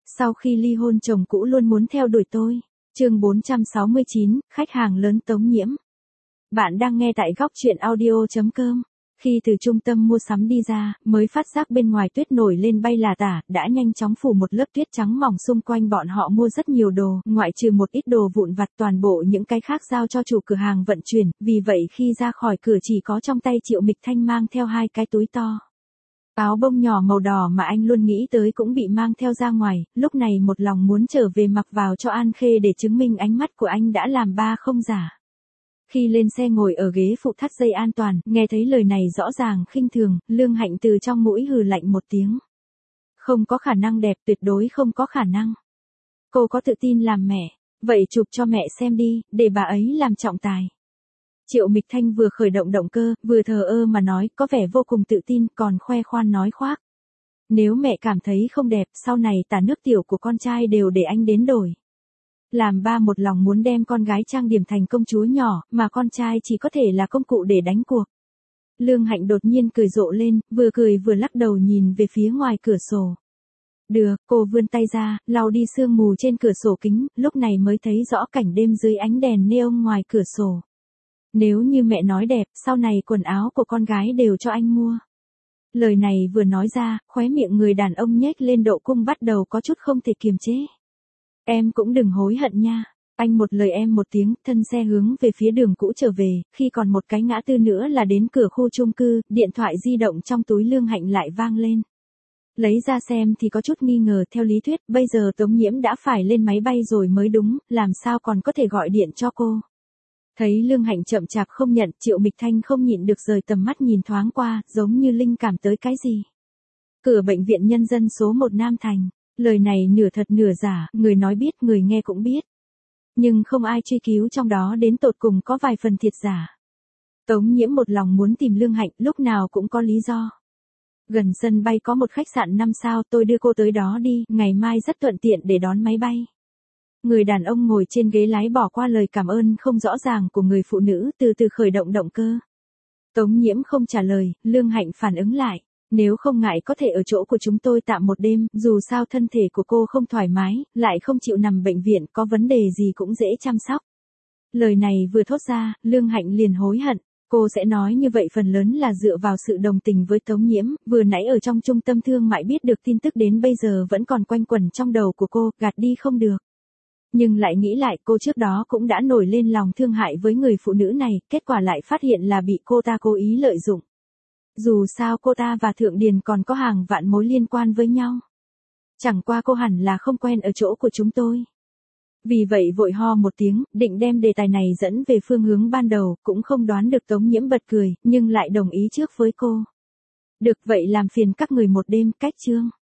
Sau khi ly hôn chồng cũ luôn muốn theo đuổi tôi. Chương 469, khách hàng lớn Tống Nhiễm. Bạn đang nghe tại góc truyện audio.com. Khi từ trung tâm mua sắm đi ra, mới phát giác bên ngoài tuyết nổi lên bay là tả, đã nhanh chóng phủ một lớp tuyết trắng mỏng xung quanh bọn họ mua rất nhiều đồ, ngoại trừ một ít đồ vụn vặt, toàn bộ những cái khác giao cho chủ cửa hàng vận chuyển, vì vậy khi ra khỏi cửa chỉ có trong tay Triệu Mịch Thanh mang theo 2 cái túi to. Áo bông nhỏ màu đỏ mà anh luôn nghĩ tới cũng bị mang theo ra ngoài, lúc này một lòng muốn trở về mặc vào cho An Khê để chứng minh ánh mắt của anh đã làm ba không giả. Khi lên xe ngồi ở ghế phụ thắt dây an toàn, nghe thấy lời này rõ ràng khinh thường, Lương Hạnh từ trong mũi hừ lạnh một tiếng. Không có khả năng đẹp, tuyệt đối không có khả năng. Cô có tự tin làm mẹ, vậy chụp cho mẹ xem đi, để bà ấy làm trọng tài. Triệu Mịch Thanh vừa khởi động động cơ, vừa thờ ơ mà nói, có vẻ vô cùng tự tin, còn khoe khoang nói khoác. Nếu mẹ cảm thấy không đẹp, sau này tả nước tiểu của con trai đều để anh đến đổi. Làm ba một lòng muốn đem con gái trang điểm thành công chúa nhỏ, mà con trai chỉ có thể là công cụ để đánh cuộc. Lương Hạnh đột nhiên cười rộ lên, vừa cười vừa lắc đầu nhìn về phía ngoài cửa sổ. Được, cô vươn tay ra, lau đi sương mù trên cửa sổ kính, lúc này mới thấy rõ cảnh đêm dưới ánh đèn neon ngoài cửa sổ. Nếu như mẹ nói đẹp, sau này quần áo của con gái đều cho anh mua. Lời này vừa nói ra, khóe miệng người đàn ông nhếch lên độ cung bắt đầu có chút không thể kiềm chế. Em cũng đừng hối hận nha. Anh một lời em một tiếng, thân xe hướng về phía đường cũ trở về, khi còn một cái ngã tư nữa là đến cửa khu chung cư, điện thoại di động trong túi Lương Hạnh lại vang lên. Lấy ra xem thì có chút nghi ngờ, theo lý thuyết, bây giờ Tống Nhiễm đã phải lên máy bay rồi mới đúng, làm sao còn có thể gọi điện cho cô. Thấy Lương Hạnh chậm chạp không nhận, Triệu Mịch Thanh không nhịn được rời tầm mắt nhìn thoáng qua, giống như linh cảm tới cái gì. Cửa bệnh viện nhân dân số 1 Nam Thành. Lời này nửa thật nửa giả, người nói biết, người nghe cũng biết. Nhưng không ai truy cứu trong đó đến tột cùng có vài phần thiệt giả. Tống Nhiễm một lòng muốn tìm Lương Hạnh, lúc nào cũng có lý do. Gần sân bay có một khách sạn 5 sao, tôi đưa cô tới đó đi, ngày mai rất thuận tiện để đón máy bay. Người đàn ông ngồi trên ghế lái bỏ qua lời cảm ơn không rõ ràng của người phụ nữ, từ từ khởi động động cơ. Tống Nhiễm không trả lời, Lương Hạnh phản ứng lại. Nếu không ngại có thể ở chỗ của chúng tôi tạm một đêm, dù sao thân thể của cô không thoải mái, lại không chịu nằm bệnh viện, có vấn đề gì cũng dễ chăm sóc. Lời này vừa thốt ra, Lương Hạnh liền hối hận. Cô sẽ nói như vậy phần lớn là dựa vào sự đồng tình với Tống Nhiễm, vừa nãy ở trong trung tâm thương mại biết được tin tức đến bây giờ vẫn còn quanh quẩn trong đầu của cô, gạt đi không được. Nhưng lại nghĩ lại, cô trước đó cũng đã nổi lên lòng thương hại với người phụ nữ này, kết quả lại phát hiện là bị cô ta cố ý lợi dụng. Dù sao cô ta và Thượng Điền còn có hàng vạn mối liên quan với nhau. Chẳng qua cô hẳn là không quen ở chỗ của chúng tôi. Vì vậy vội ho một tiếng, định đem đề tài này dẫn về phương hướng ban đầu, cũng không đoán được Tống Nhiễm bật cười, nhưng lại đồng ý trước với cô. Được vậy làm phiền các người một đêm, cách chương.